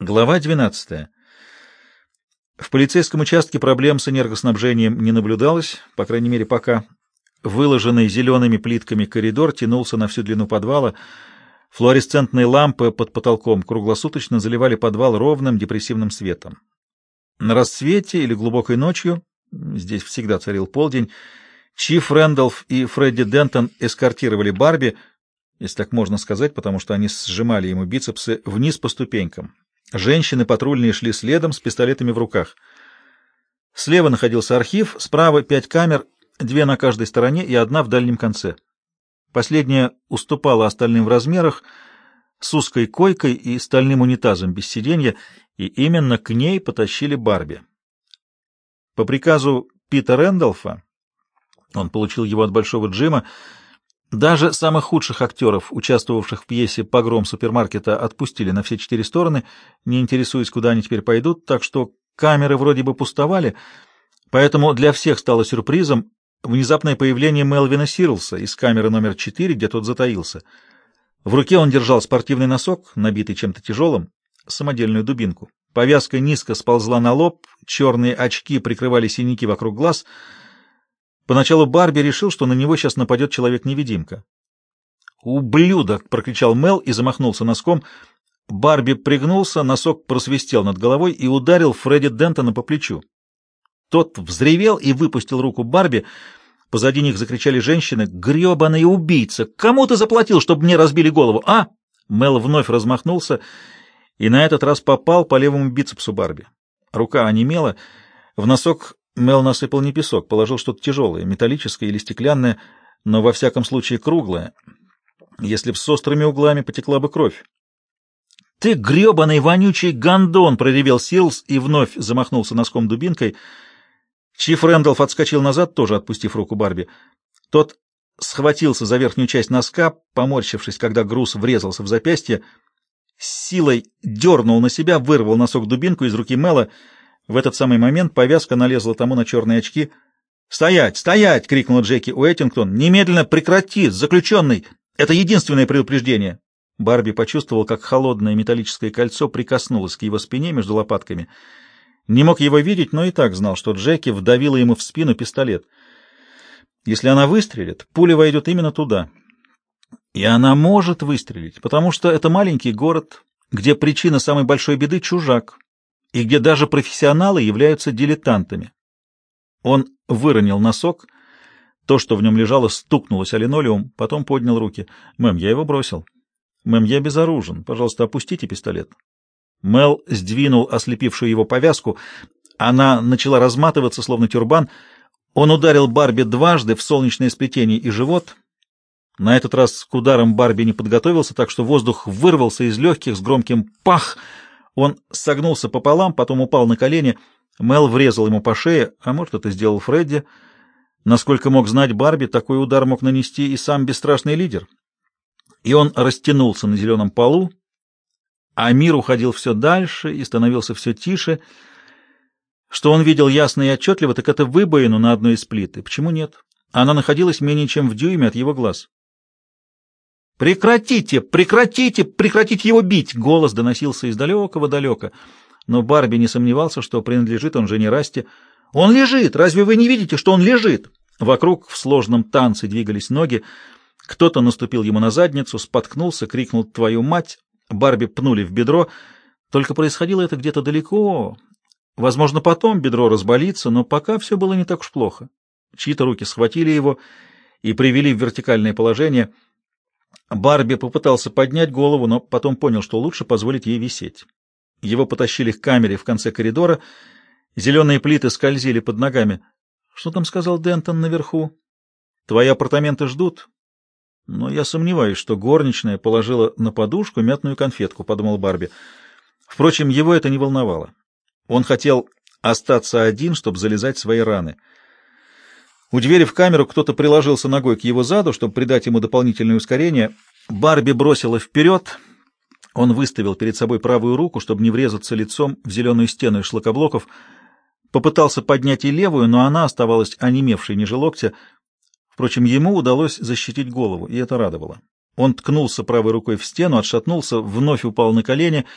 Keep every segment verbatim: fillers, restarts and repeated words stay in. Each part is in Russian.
Глава двенадцатая. В полицейском участке проблем с энергоснабжением не наблюдалось, по крайней мере, пока. Выложенный зелеными плитками коридор тянулся на всю длину подвала. Флуоресцентные лампы под потолком круглосуточно заливали подвал ровным депрессивным светом. На рассвете или глубокой ночью, здесь всегда царил полдень, Чиф Рэндалф и Фредди Дентон эскортировали Барби, если так можно сказать, потому что они сжимали ему бицепсы, вниз по ступенькам. Женщины патрульные шли следом с пистолетами в руках. Слева находился архив, справа пять камер, две на каждой стороне и одна в дальнем конце. Последняя уступала остальным в размерах, с узкой койкой и стальным унитазом без сиденья, и именно к ней потащили Барби. По приказу Пита Рэндалфа, он получил его от Большого Джима, даже самых худших актеров, участвовавших в пьесе «Погром супермаркета», отпустили на все четыре стороны, не интересуясь, куда они теперь пойдут, так что камеры вроде бы пустовали, поэтому для всех стало сюрпризом внезапное появление Мелвина Сирлса из камеры номер четыре, где тот затаился. В руке он держал спортивный носок, набитый чем-то тяжелым, самодельную дубинку. Повязка низко сползла на лоб, черные очки прикрывали синяки вокруг глаз. Поначалу Барби решил, что на него сейчас нападет человек-невидимка. «Ублюдок!» — прокричал Мел и замахнулся носком. Барби пригнулся, носок просвистел над головой и ударил Фредди Дентона по плечу. Тот взревел и выпустил руку Барби. Позади них закричали женщины: «Гребаный убийца! Кому ты заплатил, чтобы мне разбили голову, а?» Мел вновь размахнулся и на этот раз попал по левому бицепсу Барби. Рука онемела. В носок Мел насыпал не песок, положил что-то тяжелое, металлическое или стеклянное, но во всяком случае круглое. Если б с острыми углами потекла бы кровь. «Ты гребаный вонючий гондон!» — проревел Сирлс и вновь замахнулся носком дубинкой. Чиф Рэндалф отскочил назад, тоже отпустив руку Барби. Тот схватился за верхнюю часть носка, поморщившись, когда груз врезался в запястье, с силой дернул на себя, вырвал носок-дубинку из руки Мела. В этот самый момент повязка налезла тому на черные очки. «Стоять! Стоять!» — крикнула Джеки Уэттингтон. «Немедленно прекрати! Заключенный! Это единственное предупреждение!» Барби почувствовал, как холодное металлическое кольцо прикоснулось к его спине между лопатками. Не мог его видеть, но и так знал, что Джеки вдавила ему в спину пистолет. Если она выстрелит, пуля войдет именно туда. И она может выстрелить, потому что это маленький город, где причина самой большой беды — чужак, и где даже профессионалы являются дилетантами. Он выронил носок, то, что в нем лежало, стукнулось о линолеум, потом поднял руки. «Мэм, я его бросил. Мэм, я безоружен. Пожалуйста, опустите пистолет». Мел сдвинул ослепившую его повязку. Она начала разматываться, словно тюрбан. Он ударил Барби дважды в солнечное сплетение и живот. На этот раз к ударам Барби не подготовился, так что воздух вырвался из легких с громким «пах». Он согнулся пополам, потом упал на колени. Мел врезал ему по шее, а может, это сделал Фредди. Насколько мог знать Барби, такой удар мог нанести и сам бесстрашный лидер. И он растянулся на зеленом полу, а мир уходил все дальше и становился все тише. Что он видел ясно и отчетливо, так это выбоину на одной из плит. И почему нет? Она находилась менее чем в дюйме от его глаз. «Прекратите! Прекратите! Прекратите его бить!» Голос доносился из далекого-далека. Но Барби не сомневался, что принадлежит он жене Расти. «Он лежит! Разве вы не видите, что он лежит?» Вокруг в сложном танце двигались ноги. Кто-то наступил ему на задницу, споткнулся, крикнул «Твою мать!». Барби пнули в бедро. Только происходило это где-то далеко. Возможно, потом бедро разболится, но пока все было не так уж плохо. Чьи-то руки схватили его и привели в вертикальное положение. Барби попытался поднять голову, но потом понял, что лучше позволить ей висеть. Его потащили к камере в конце коридора. Зеленые плиты скользили под ногами. «Что там сказал Дентон наверху?» «Твои апартаменты ждут?» «Но я сомневаюсь, что горничная положила на подушку мятную конфетку», — подумал Барби. Впрочем, его это не волновало. Он хотел остаться один, чтобы залезать в свои раны. У двери в камеру кто-то приложился ногой к его заду, чтобы придать ему дополнительное ускорение. Барби бросила вперед. Он выставил перед собой правую руку, чтобы не врезаться лицом в зеленую стену из шлакоблоков. Попытался поднять и левую, но она оставалась онемевшей ниже локтя. Впрочем, ему удалось защитить голову, и это радовало. Он ткнулся правой рукой в стену, отшатнулся, вновь упал на колени.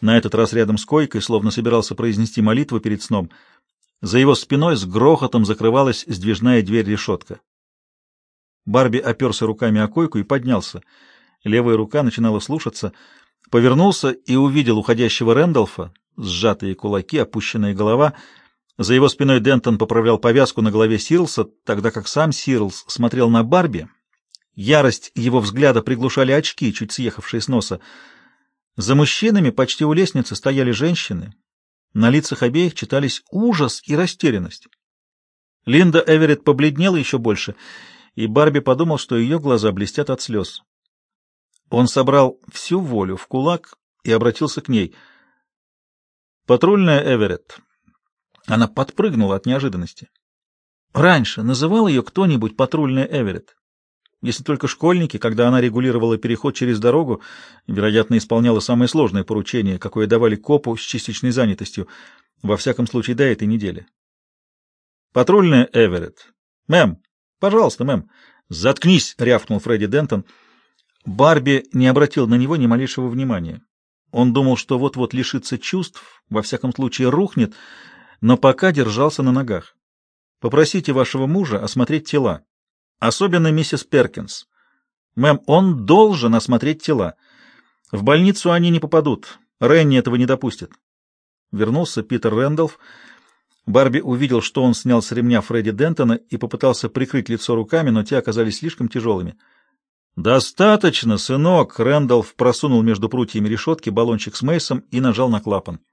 на этот раз рядом с койкой, словно собирался произнести молитву перед сном. За его спиной с грохотом закрывалась сдвижная дверь-решетка. Барби оперся руками о койку и поднялся. Левая рука начинала слушаться. Повернулся и увидел уходящего Рэндалфа, сжатые кулаки, опущенная голова. За его спиной Дентон поправлял повязку на голове Сирлса, тогда как сам Сирлс смотрел на Барби. Ярость его взгляда приглушали очки, чуть съехавшие с носа. За мужчинами почти у лестницы стояли женщины. На лицах обеих читались ужас и растерянность. Линда Эверетт побледнела еще больше, и Барби подумал, что ее глаза блестят от слез. Он собрал всю волю в кулак и обратился к ней. «Патрульная Эверетт». Она подпрыгнула от неожиданности. Раньше называл ее кто-нибудь патрульная Эверетт? Если только школьники, когда она регулировала переход через дорогу, вероятно, исполняла самое сложное поручение, какое давали копу с частичной занятостью, во всяком случае до этой недели. «Патрульная Эверетт». «Мэм, пожалуйста, мэм». «Заткнись!» — рявкнул Фредди Дентон. Барби не обратил на него ни малейшего внимания. Он думал, что вот-вот лишится чувств, во всяком случае рухнет, но пока держался на ногах. «Попросите вашего мужа осмотреть тела. Особенно миссис Перкинс. Мэм, он должен осмотреть тела. В больницу они не попадут. Ренни этого не допустит». Вернулся Питер Рэндалф. Барби увидел, что он снял с ремня Фредди Дентона и попытался прикрыть лицо руками, но те оказались слишком тяжелыми. «Достаточно, сынок!» Рэндалф просунул между прутьями решетки баллончик с мейсом и нажал на клапан.